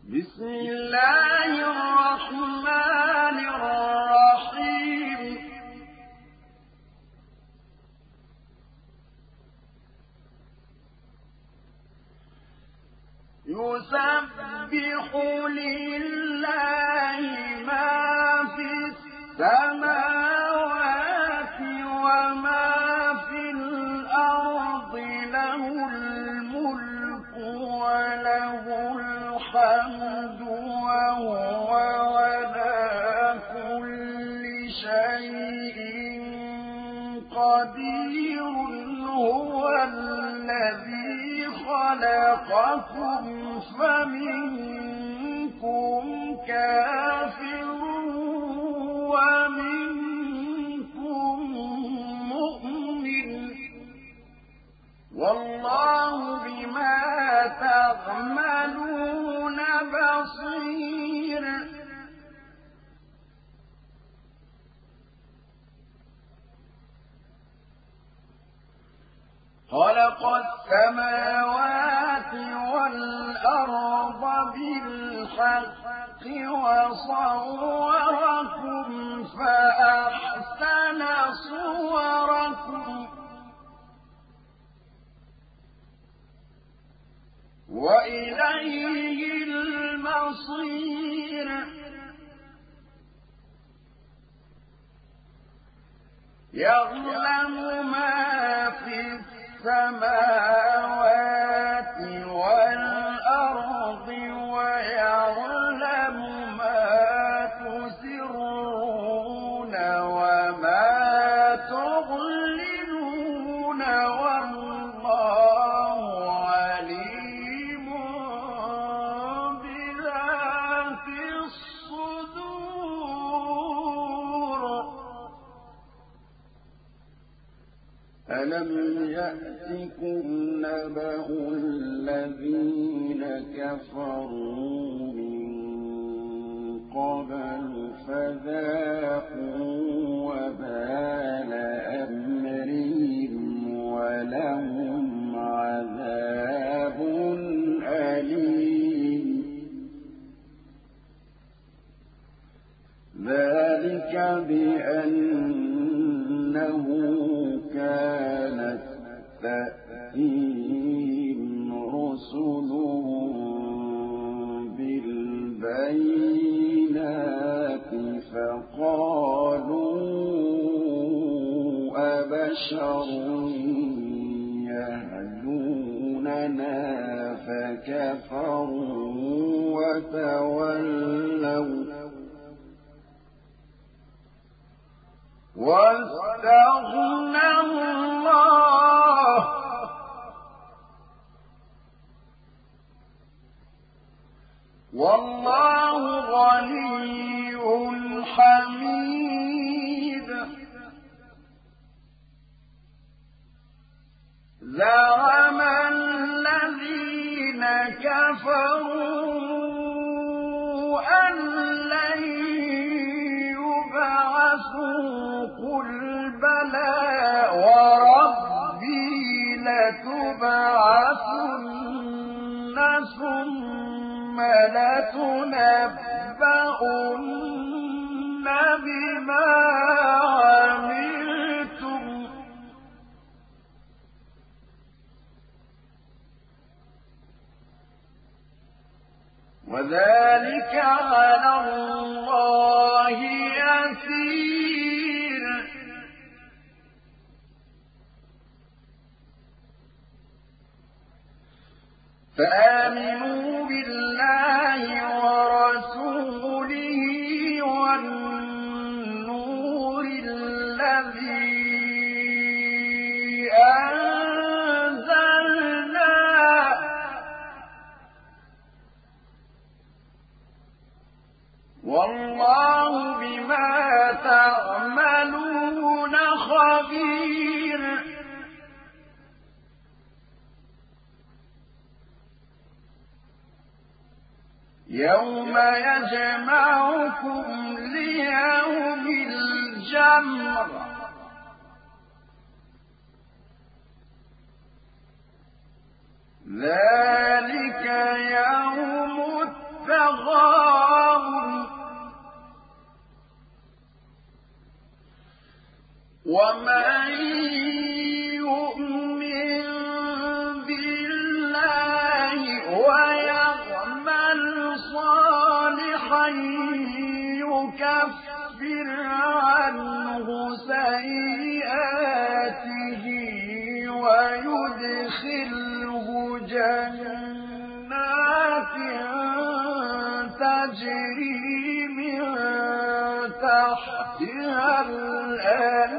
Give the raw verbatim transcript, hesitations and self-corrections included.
بسم الله الرحمن الرحيم يسبح لله ما في السماوات وما في الأرض له الملك وله الحمد وهو على كل شيء قدير هو الذي خلقكم فمنكم كافر ومنكم مؤمن والله بما تعملون بصير خلق السماوات والأرض بالحق وصوركم فأحسن صوركم وإليه المصير يعلم ما في السماوات والأرض ويعلم ما تسرون وما تعلنون والله عليم بذات الصدور ألم يأتكم نبأ الذين كفروا من قبل فذاقوا وبال أمرهم ولهم عذاب أليم ذلك بأنه كانت تأتيهم رسلهم بالبينات فقالوا أبشر يهدوننا فكفروا وتولوا واستغنى الله والله غني حميد زعم الذين كفروا أن لن يبعثوا قل بلى وربي لتبعثن ثم لتنبؤن بما عملتم وذلك على الله يسير فآمنوا بالله ورسوله والنور الذي أنزلنا والله بما تعملون خبير يوم يجمعكم ليوم الجمع ذلك يوم التغابن تغابن ومن يؤمن بالله ويعمل صالحا يكفر عنه سيئاته ويدخله جنات تجري من تحتها الأنهار